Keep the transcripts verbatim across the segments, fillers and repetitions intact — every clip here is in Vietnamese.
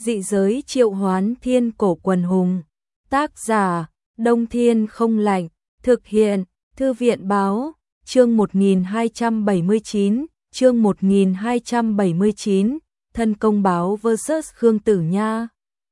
Dị giới triệu hoán thiên cổ quần hùng. Tác giả, Đông Thiên Không Lạnh. Thực hiện, Thư viện Báo. Chương một nghìn hai trăm bảy mươi chín, chương một nghìn hai trăm bảy mươi chín, Thân Công Báo versus Khương Tử Nha.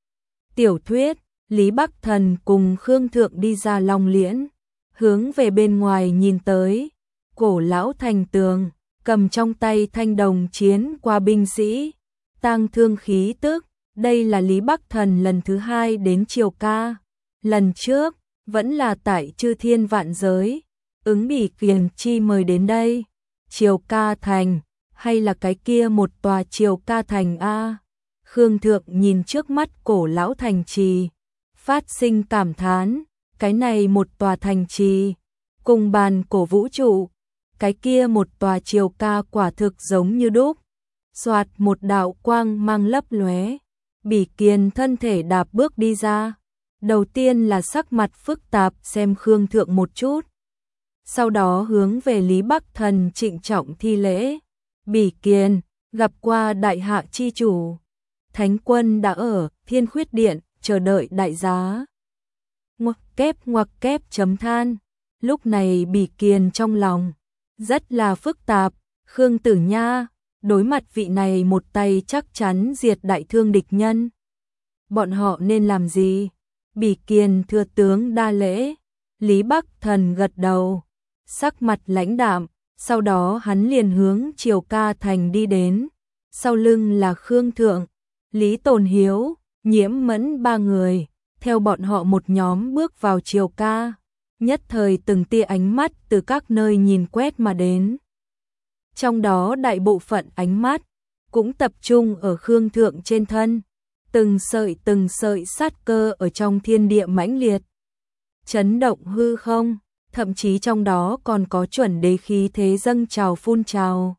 Tiểu thuyết, Lý Bắc Thần cùng Khương Thượng đi ra Long Liễn, hướng về bên ngoài nhìn tới, cổ lão thành tường, cầm trong tay thanh đồng chiến qua binh sĩ, tang thương khí tức. Đây là Lý Bắc Thần lần thứ hai đến Triều Ca, lần trước vẫn là tại Chư Thiên Vạn Giới, ứng Bỉ Kiền Chi mời đến đây. Triều Ca Thành, hay là cái kia một tòa Triều Ca Thành a? Khương Thượng nhìn trước mắt cổ lão thành trì, phát sinh cảm thán, cái này một tòa thành trì, cùng bàn cổ vũ trụ, cái kia một tòa Triều Ca quả thực giống như đúc. Soạt một đạo quang mang lấp lóe, Bỉ Kiền thân thể đạp bước đi ra, đầu tiên là sắc mặt phức tạp xem Khương Thượng một chút, sau đó hướng về Lý Bắc Thần trịnh trọng thi lễ. Bỉ Kiền, gặp qua đại hạ chi chủ. Thánh quân đã ở Thiên Khuyết Điện chờ đợi đại giá. Ngoặc kép ngoặc kép chấm than. Lúc này Bỉ Kiền trong lòng rất là phức tạp. Khương Tử Nha đối mặt vị này một tay chắc chắn diệt đại thương địch nhân, bọn họ nên làm gì? Bỉ Kiền thưa tướng đa lễ. Lý Bắc Thần gật đầu, sắc mặt lãnh đạm, sau đó hắn liền hướng Triều Ca Thành đi đến, sau lưng là Khương Thượng, Lý Tồn Hiếu, Nhiễm Mẫn ba người, theo bọn họ một nhóm bước vào Triều Ca, nhất thời từng tia ánh mắt từ các nơi nhìn quét mà đến. Trong đó đại bộ phận ánh mắt cũng tập trung ở Khương Thượng trên thân, từng sợi từng sợi sát cơ ở trong thiên địa mãnh liệt, chấn động hư không, thậm chí trong đó còn có chuẩn đế khí thế dâng trào phun trào.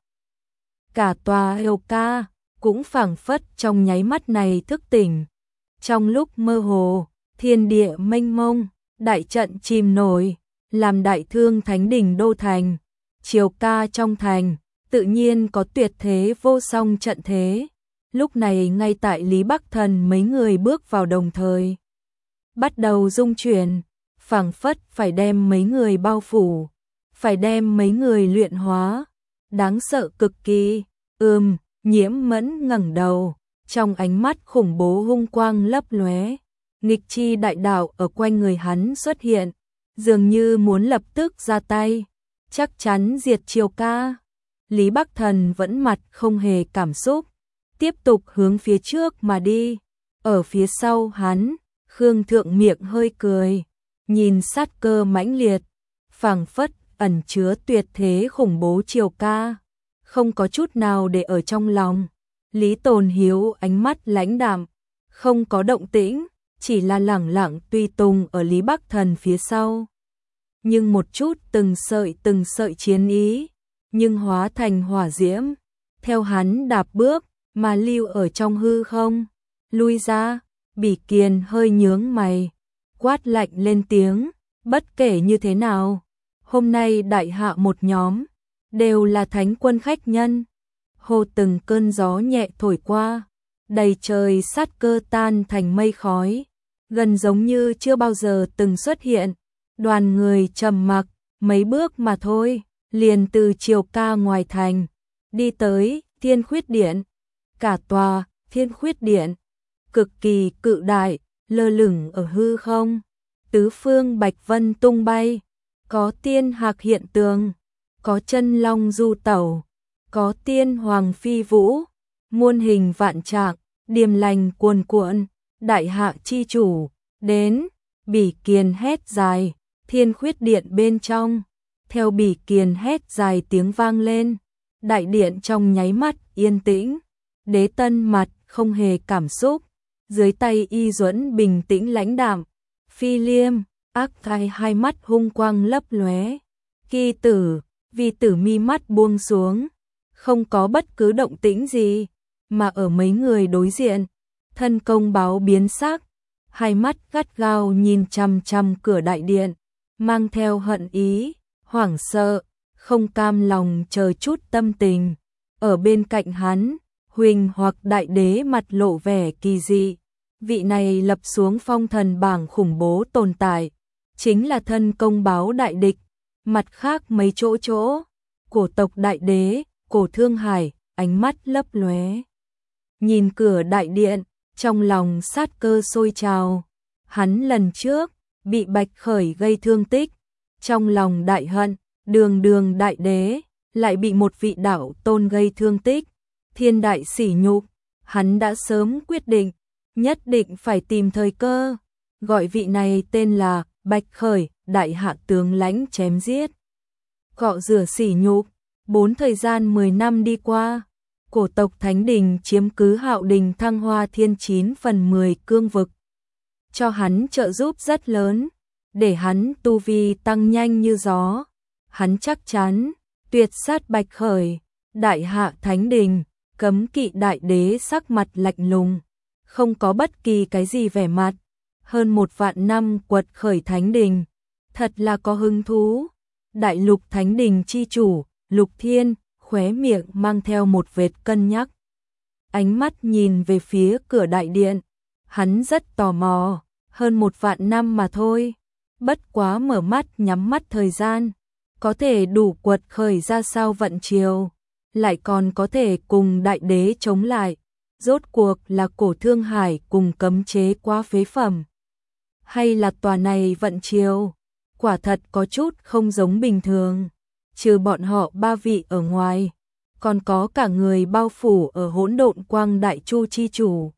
Cả tòa Triều Ca cũng phảng phất trong nháy mắt này thức tỉnh. Trong lúc mơ hồ, thiên địa mênh mông, đại trận chìm nổi, làm đại thương thánh đỉnh đô thành, Triều Ca trong thành, tự nhiên có tuyệt thế vô song trận thế. Lúc này ngay tại Lý Bắc Thần mấy người bước vào đồng thời, bắt đầu rung chuyển, phảng phất phải đem mấy người bao phủ, phải đem mấy người luyện hóa, đáng sợ cực kỳ. Ừm, Nhiễm Mẫn ngẩng đầu, trong ánh mắt khủng bố hung quang lấp lóe, nghịch chi đại đạo ở quanh người hắn xuất hiện, dường như muốn lập tức ra tay, chắc chắn diệt Triều Ca. Lý Bắc Thần vẫn mặt không hề cảm xúc, tiếp tục hướng phía trước mà đi. Ở phía sau hắn, Khương Thượng miệng hơi cười, nhìn sát cơ mãnh liệt, phảng phất ẩn chứa tuyệt thế khủng bố Triều Ca, không có chút nào để ở trong lòng. Lý Tồn Hiếu ánh mắt lãnh đạm, không có động tĩnh, chỉ là lẳng lặng tùy tùng ở Lý Bắc Thần phía sau. Nhưng một chút từng sợi từng sợi chiến ý, nhưng hóa thành hỏa diễm, theo hắn đạp bước mà lưu ở trong hư không. Lui ra. Bỉ Kiền hơi nhướng mày, quát lạnh lên tiếng, bất kể như thế nào, hôm nay đại hạ một nhóm đều là thánh quân khách nhân. Hồ từng cơn gió nhẹ thổi qua, đầy trời sát cơ tan thành mây khói, gần giống như chưa bao giờ từng xuất hiện. Đoàn người trầm mặc, mấy bước mà thôi, liền từ Triều Ca ngoài thành đi tới Thiên Khuyết Điện. Cả tòa Thiên Khuyết Điện cực kỳ cự đại, lơ lửng ở hư không, tứ phương bạch vân tung bay, có tiên hạc hiện tường, có chân long du tẩu, có tiên hoàng phi vũ, muôn hình vạn trạng, điềm lành cuồn cuộn. Đại hạ chi chủ đến. Bỉ Kiền hét dài, Thiên Khuyết Điện bên trong, theo Bỉ Kiền hét dài tiếng vang lên, đại điện trong nháy mắt yên tĩnh. Đế Tân mặt không hề cảm xúc, dưới tay Y Duẫn bình tĩnh lãnh đạm. Phi Liêm, ác thai hai mắt hung quang lấp lóe. Kỳ Tử, Vi Tử mi mắt buông xuống, không có bất cứ động tĩnh gì, mà ở mấy người đối diện, Thân Công Báo biến sắc, hai mắt gắt gao nhìn chằm chằm cửa đại điện, mang theo hận ý, hoảng sợ, không cam lòng chờ chút tâm tình. Ở bên cạnh hắn, Huỳnh hoặc đại đế mặt lộ vẻ kỳ dị. Vị này lập xuống phong thần bảng khủng bố tồn tại, chính là thân công báo đại địch. Mặt khác mấy chỗ chỗ, cổ tộc đại đế, Cổ Thương Hải, ánh mắt lấp lóe. Nhìn cửa đại điện, trong lòng sát cơ sôi trào. Hắn lần trước, bị Bạch Khởi gây thương tích, trong lòng đại hận, đường đường đại đế, lại bị một vị đạo tôn gây thương tích, thiên đại sỉ nhục. Hắn đã sớm quyết định, nhất định phải tìm thời cơ, gọi vị này tên là Bạch Khởi, đại hạ tướng lãnh chém giết. Cọ rửa sỉ nhục, bốn thời gian mười năm đi qua, cổ tộc Thánh Đình chiếm cứ Hạo Đình Thăng Hoa Thiên chín phần mười cương vực, cho hắn trợ giúp rất lớn, để hắn tu vi tăng nhanh như gió. Hắn chắc chắn tuyệt sát Bạch Khởi. Đại hạ Thánh Đình, cấm kỵ đại đế sắc mặt lạnh lùng, không có bất kỳ cái gì vẻ mặt. Hơn một vạn năm quật khởi Thánh Đình, thật là có hứng thú. Đại lục Thánh Đình chi chủ, Lục Thiên, khóe miệng mang theo một vệt cân nhắc. Ánh mắt nhìn về phía cửa đại điện, hắn rất tò mò, hơn một vạn năm mà thôi. Bất quá mở mắt nhắm mắt thời gian, có thể đủ quật khởi ra sao vận chiều, lại còn có thể cùng đại đế chống lại. Rốt cuộc là Cổ Thương Hải cùng cấm chế quá phế phẩm, hay là tòa này vận chiều, quả thật có chút không giống bình thường. Trừ bọn họ ba vị ở ngoài, còn có cả người bao phủ ở hỗn độn quang đại chu chi chủ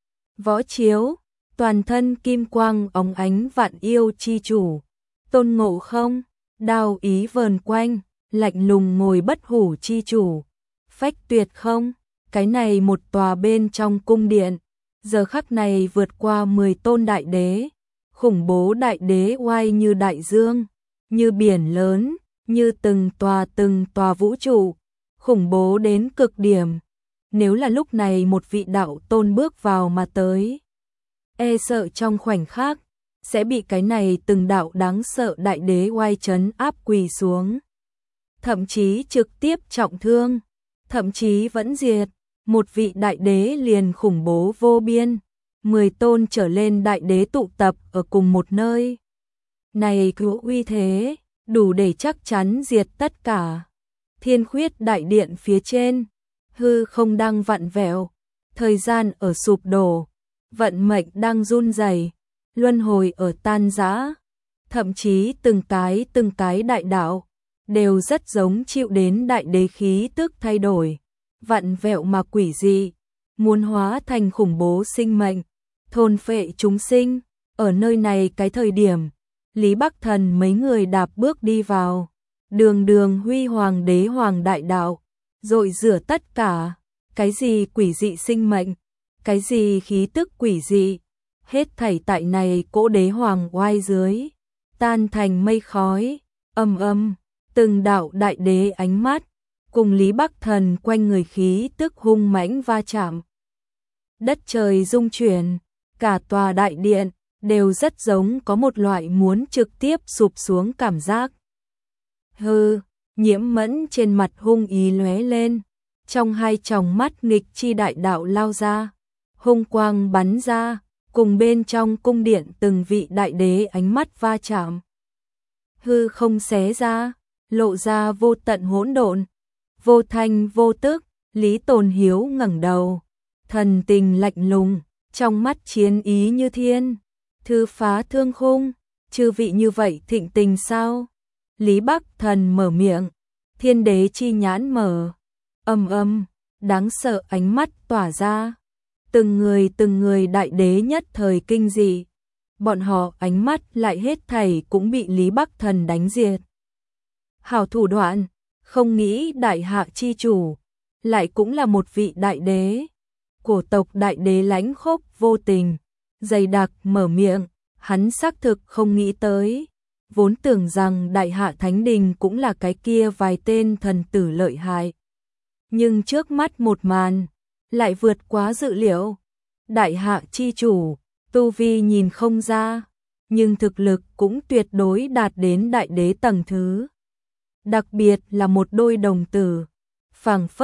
Võ Chiếu, toàn thân kim quang óng ánh vạn yêu chi chủ Tôn Ngộ Không, đao ý vờn quanh, lạnh lùng ngồi bất hủ chi chủ Phách Tuyệt Không. Cái này một tòa bên trong cung điện, giờ khắc này vượt qua mười tôn đại đế, khủng bố đại đế oai như đại dương, như biển lớn, như từng tòa từng tòa vũ trụ, khủng bố đến cực điểm. Nếu là lúc này một vị đạo tôn bước vào mà tới, e sợ trong khoảnh khắc sẽ bị cái này từng đạo đáng sợ đại đế oai trấn áp quỳ xuống, thậm chí trực tiếp trọng thương, thậm chí vẫn diệt. Một vị đại đế liền khủng bố vô biên, mười tôn trở lên đại đế tụ tập ở cùng một nơi. Này cứu uy thế, đủ để chắc chắn diệt tất cả. Thiên Khuyết đại điện phía trên, hư không đang vặn vẹo, thời gian ở sụp đổ, vận mệnh đang run rẩy, luân hồi ở tan rã, thậm chí từng cái từng cái đại đạo đều rất giống chịu đến đại đế khí tức thay đổi, vặn vẹo mà quỷ dị, muốn hóa thành khủng bố sinh mệnh, thôn phệ chúng sinh. Ở nơi này cái thời điểm, Lý Bắc Thần mấy người đạp bước đi vào, đường đường huy hoàng đế hoàng đại đạo, dội rửa tất cả, cái gì quỷ dị sinh mệnh, cái gì khí tức quỷ dị, hết thảy tại này cỗ đế hoàng oai dưới, tan thành mây khói. Âm âm, từng đạo đại đế ánh mắt, cùng Lý Bắc Thần quanh người khí tức hung mãnh va chạm. Đất trời rung chuyển, cả tòa đại điện đều rất giống có một loại muốn trực tiếp sụp xuống cảm giác. Hừ, Nhiễm Mẫn trên mặt hung ý lóe lên, trong hai tròng mắt nghịch chi đại đạo lao ra, hung quang bắn ra, cùng bên trong cung điện từng vị đại đế ánh mắt va chạm. Hư không xé ra, lộ ra vô tận hỗn độn, vô thanh vô tức. Lý Tồn Hiếu ngẩng đầu, thần tình lạnh lùng, trong mắt chiến ý như thiên. Thư phá thương khung, chư vị như vậy thịnh tình sao? Lý Bắc Thần mở miệng, thiên đế chi nhãn mở, âm âm, đáng sợ ánh mắt tỏa ra. Từng người từng người đại đế nhất thời kinh dị, bọn họ ánh mắt lại hết thảy cũng bị Lý Bắc Thần đánh diệt. Hảo thủ đoạn, không nghĩ đại hạ chi chủ, lại cũng là một vị đại đế. Cổ tộc đại đế lãnh khốc vô tình, dày đặc mở miệng, hắn xác thực không nghĩ tới. Vốn tưởng rằng đại hạ Thánh Đình cũng là cái kia vài tên thần tử lợi hại. Nhưng trước mắt một màn, lại vượt quá dự liệu. Đại hạ chi chủ, tu vi nhìn không ra, nhưng thực lực cũng tuyệt đối đạt đến đại đế tầng thứ. Đặc biệt là một đôi đồng tử, phảng phất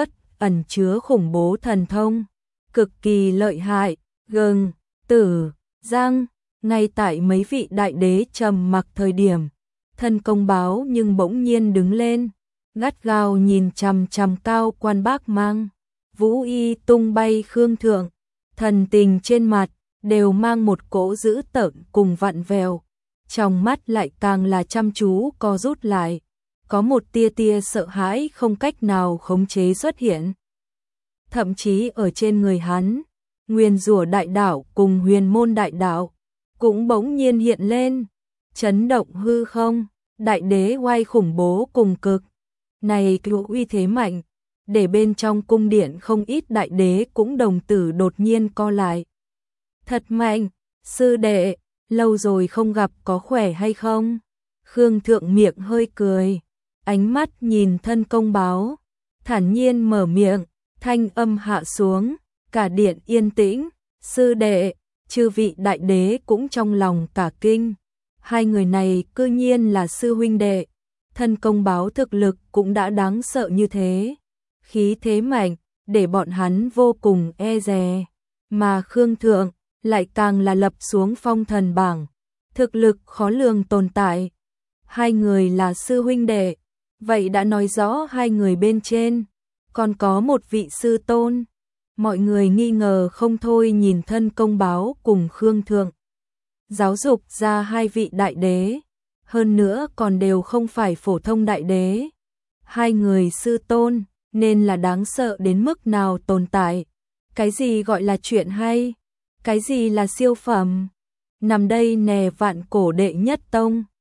ẩn chứa khủng bố thần thông, cực kỳ lợi hại, gừng, tử, giang, ngay tại mấy vị đại đế trầm mặc thời điểm, thân công báo nhưng bỗng nhiên đứng lên, gắt gao nhìn chằm chằm Cao Quan Bác mang, vũ y tung bay Khương Thượng, thần tình trên mặt đều mang một cỗ dữ tợn cùng vặn vẹo, trong mắt lại càng là chăm chú co rút lại, có một tia tia sợ hãi không cách nào khống chế xuất hiện. Thậm chí ở trên người hắn, Nguyên Rủa Đại Đạo cùng Huyền Môn Đại Đạo cũng bỗng nhiên hiện lên, chấn động hư không, đại đế oai khủng bố cùng cực. Này cựu uy thế mạnh, để bên trong cung điện không ít đại đế cũng đồng tử đột nhiên co lại. Thật mạnh, sư đệ, lâu rồi không gặp, có khỏe hay không? Khương Thượng miệng hơi cười, ánh mắt nhìn thân công báo, thản nhiên mở miệng, thanh âm hạ xuống, cả điện yên tĩnh, sư đệ, chư vị đại đế cũng trong lòng cả kinh. Hai người này cư nhiên là sư huynh đệ, thân công báo thực lực cũng đã đáng sợ như thế. Khí thế mạnh, để bọn hắn vô cùng e dè, mà Khương Thượng lại càng là lập xuống phong thần bảng, thực lực khó lường tồn tại. Hai người là sư huynh đệ, vậy đã nói rõ hai người bên trên còn có một vị sư tôn. Mọi người nghi ngờ không thôi nhìn thân công báo cùng Khương Thượng. Giáo dục ra hai vị đại đế, hơn nữa còn đều không phải phổ thông đại đế. Hai người sư tôn nên là đáng sợ đến mức nào tồn tại. Cái gì gọi là chuyện hay? Cái gì là siêu phẩm? Nằm đây nè vạn cổ đệ nhất tông.